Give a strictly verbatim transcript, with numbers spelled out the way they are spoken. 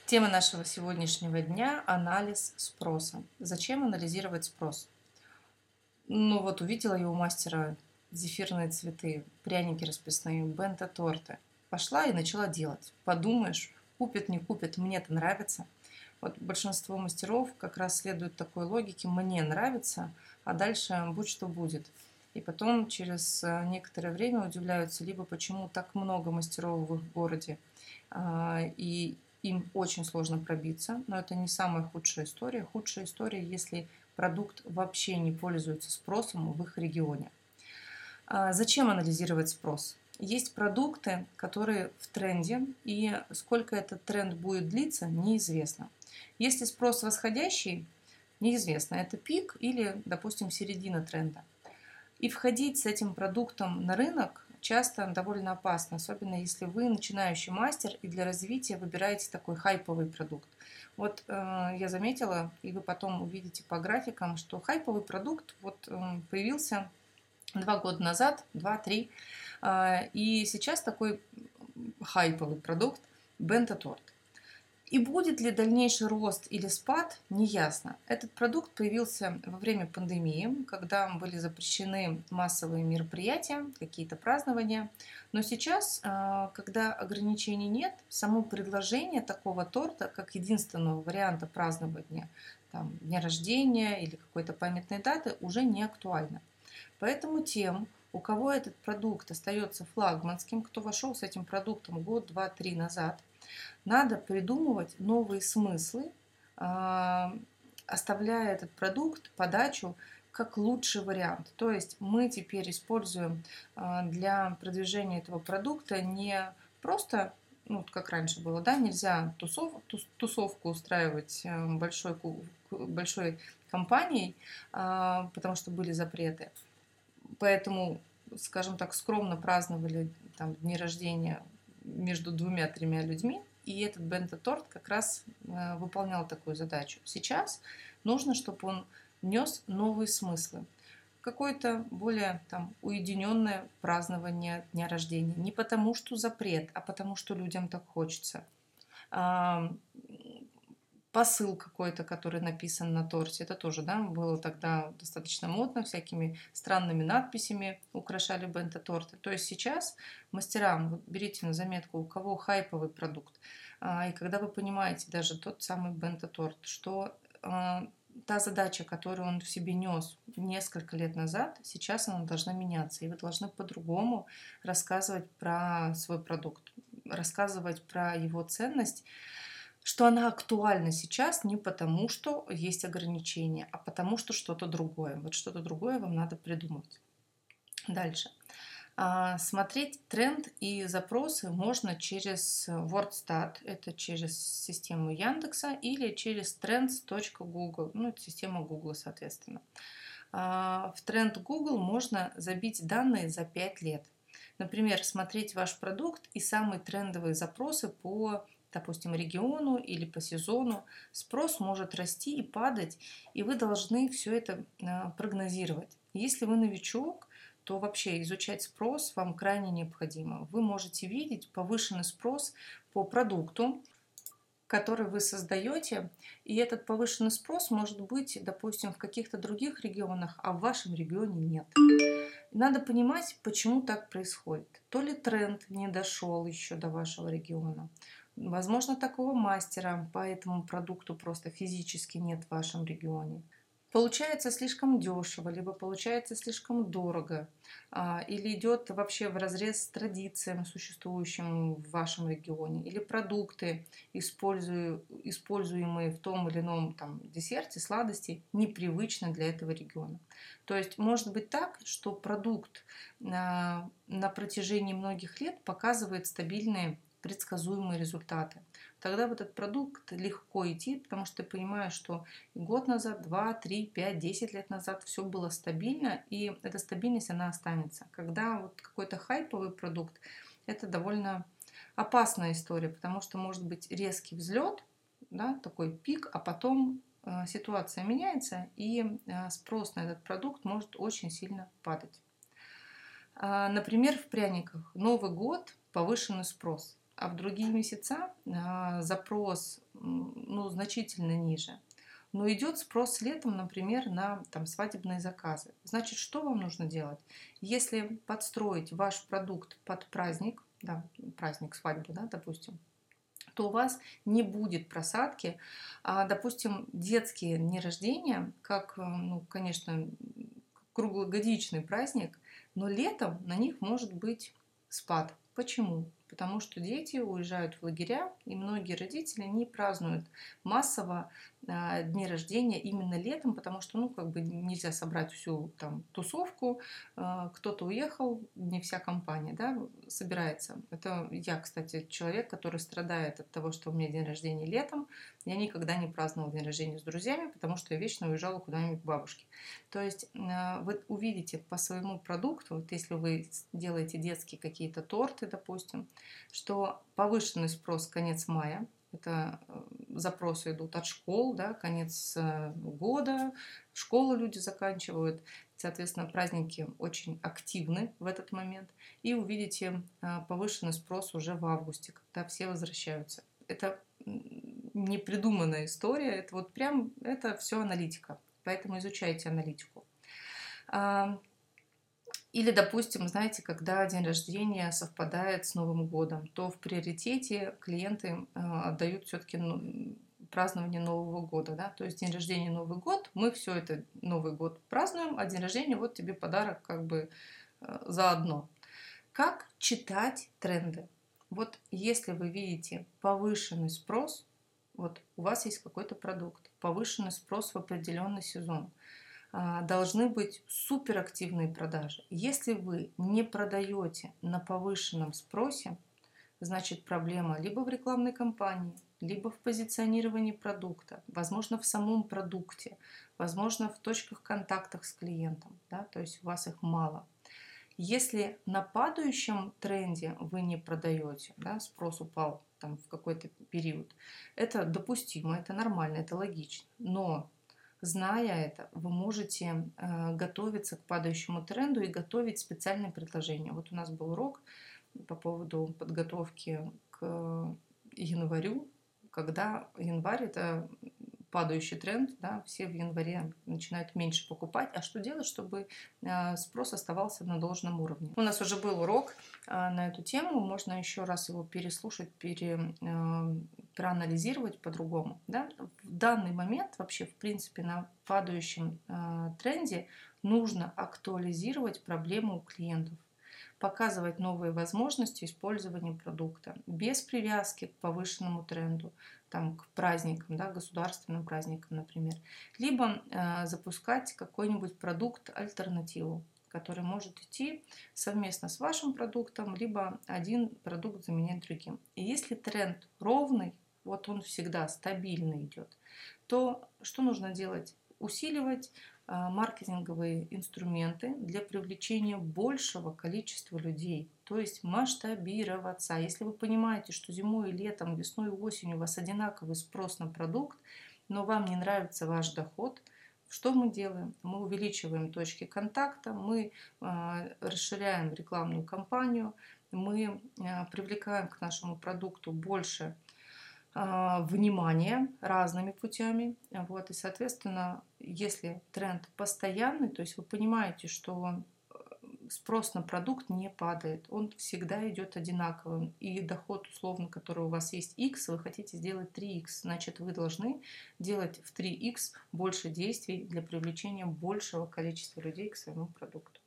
Тема нашего сегодняшнего дня – анализ спроса. Зачем анализировать спрос? Ну вот увидела я у мастера зефирные цветы, пряники расписные, бенто-торты. Пошла и начала делать. Подумаешь, купит, не купит, мне это нравится. Вот большинство мастеров как раз следуют такой логике «мне нравится», а дальше будь что будет. И потом через э, некоторое время удивляются, либо почему так много мастеров в их городе, а, и им очень сложно пробиться, но это не самая худшая история. Худшая история, если продукт вообще не пользуется спросом в их регионе. А зачем анализировать спрос? Есть продукты, которые в тренде, и сколько этот тренд будет длиться, неизвестно. Если спрос восходящий, неизвестно, это пик или, допустим, середина тренда. И входить с этим продуктом на рынок часто довольно опасно, особенно если вы начинающий мастер и для развития выбираете такой хайповый продукт. Вот э, я заметила, и вы потом увидите по графикам, что хайповый продукт вот э, появился два года назад, два-три, э, и сейчас такой хайповый продукт бенто-торт. И будет ли дальнейший рост или спад, неясно. Этот продукт появился во время пандемии, когда были запрещены массовые мероприятия, какие-то празднования. Но сейчас, когда ограничений нет, само предложение такого торта, как единственного варианта празднования там, дня рождения или какой-то памятной даты, уже не актуально. Поэтому тем, у кого этот продукт остается флагманским, кто вошел с этим продуктом год, два, три назад, надо придумывать новые смыслы, оставляя этот продукт, подачу, как лучший вариант. То есть мы теперь используем для продвижения этого продукта не просто, ну, как раньше было, да, нельзя тусов, тусовку устраивать большой, большой компанией, потому что были запреты. Поэтому, скажем так, скромно праздновали там, дни рождения между двумя-тремя людьми, и этот бенто-торт как раз э, выполнял такую задачу. Сейчас нужно, чтобы он нес новые смыслы. Какое-то более там, уединенное празднование дня рождения. Не потому, что запрет, а потому, что людям так хочется. А, посыл какой-то, который написан на торте, это тоже, да, было тогда достаточно модно, всякими странными надписями украшали бенто-торты. То есть сейчас мастерам, вот берите на заметку, у кого хайповый продукт, а, и когда вы понимаете даже тот самый бенто-торт, что а, та задача, которую он в себе нес несколько лет назад, сейчас она должна меняться, и вы должны по-другому рассказывать про свой продукт, рассказывать про его ценность, что она актуальна сейчас не потому, что есть ограничения, а потому, что что-то другое. Вот что-то другое вам надо придумать. Дальше. А, смотреть тренд и запросы можно через WordStat, это через систему Яндекса, или через trends точка google, ну, это система Google, соответственно. А, в тренд Google можно забить данные за пять лет. Например, смотреть ваш продукт и самые трендовые запросы по, допустим, региону или по сезону. Спрос может расти и падать, и вы должны все это прогнозировать. Если вы новичок, то вообще изучать спрос вам крайне необходимо. Вы можете видеть повышенный спрос по продукту, который вы создаете, и этот повышенный спрос может быть, допустим, в каких-то других регионах, а в вашем регионе нет. Надо понимать, почему так происходит. То ли тренд не дошел еще до вашего региона, возможно, такого мастера по этому продукту просто физически нет в вашем регионе. Получается слишком дешево, либо получается слишком дорого, или идет вообще вразрез с традициям, существующим в вашем регионе, или продукты, используемые в том или ином там, десерте, сладости, непривычны для этого региона. То есть может быть так, что продукт на протяжении многих лет показывает стабильные предсказуемые результаты. Тогда в этот продукт легко идти, потому что ты понимаешь, что год назад, два, три, пять, десять лет назад все было стабильно, и эта стабильность, она останется. Когда вот какой-то хайповый продукт, это довольно опасная история, потому что может быть резкий взлет, да, такой пик, а потом э, ситуация меняется, и э, спрос на этот продукт может очень сильно падать. А, например, в пряниках Новый год, повышенный спрос. А в другие месяца а, запрос ну, значительно ниже. Но идет спрос летом, например, на там, свадебные заказы. Значит, что вам нужно делать? Если подстроить ваш продукт под праздник, да, праздник свадьбы, да, допустим, то у вас не будет просадки. А, допустим, детские дни рождения, как, ну, конечно, круглогодичный праздник, но летом на них может быть спад. Почему? Потому что дети уезжают в лагеря, и многие родители не празднуют массово а, дни рождения именно летом, потому что, ну, как бы нельзя собрать всю там тусовку, а, кто-то уехал, не вся компания, да, собирается. Это я, кстати, человек, который страдает от того, что у меня день рождения летом. Я никогда не праздновала день рождения с друзьями, потому что я вечно уезжала куда-нибудь к бабушке. То есть а, вы увидите по своему продукту, вот если вы делаете детские какие-то торты, допустим, что повышенный спрос конец мая, это запросы идут от школ, да, конец года, школы люди заканчивают, соответственно, праздники очень активны в этот момент, и увидите повышенный спрос уже в августе, когда все возвращаются. Это не придуманная история, это вот прям, это все аналитика, поэтому изучайте аналитику. Или, допустим, знаете, когда день рождения совпадает с Новым годом, то в приоритете клиенты отдают все-таки празднование Нового года. Да? То есть день рождения, Новый год, мы все это Новый год празднуем, а день рождения, вот тебе подарок как бы заодно. Как читать тренды? Вот если вы видите повышенный спрос, вот у вас есть какой-то продукт, повышенный спрос в определенный сезон, должны быть суперактивные продажи. Если вы не продаете на повышенном спросе, значит проблема либо в рекламной кампании, либо в позиционировании продукта, возможно, в самом продукте, возможно, в точках контактах с клиентом, да, то есть у вас их мало. Если на падающем тренде вы не продаете, да, спрос упал там, в какой-то период, это допустимо, это нормально, это логично, но зная это, вы можете э, готовиться к падающему тренду и готовить специальные предложения. Вот у нас был урок по поводу подготовки к январю, когда январь – это падающий тренд, да, все в январе начинают меньше покупать. А что делать, чтобы э, спрос оставался на должном уровне? У нас уже был урок э, на эту тему, можно еще раз его переслушать, пере, э, проанализировать по-другому. Да? В данный момент вообще, в принципе, на падающем э, тренде нужно актуализировать проблему у клиентов, показывать новые возможности использования продукта без привязки к повышенному тренду, там, к праздникам, да, государственным праздникам, например. Либо э, запускать какой-нибудь продукт, альтернативу, который может идти совместно с вашим продуктом, либо один продукт заменять другим. И если тренд ровный, вот он всегда стабильно идет, то что нужно делать? Усиливать маркетинговые инструменты для привлечения большего количества людей, то есть масштабироваться. Если вы понимаете, что зимой, летом, весной и осенью у вас одинаковый спрос на продукт, но вам не нравится ваш доход, что мы делаем? Мы увеличиваем точки контакта, мы расширяем рекламную кампанию, мы привлекаем к нашему продукту больше внимание разными путями. Вот, и, соответственно, если тренд постоянный, то есть вы понимаете, что спрос на продукт не падает, он всегда идет одинаковым, и доход, условно, который у вас есть X, вы хотите сделать три икс, значит, вы должны делать в три икс больше действий для привлечения большего количества людей к своему продукту.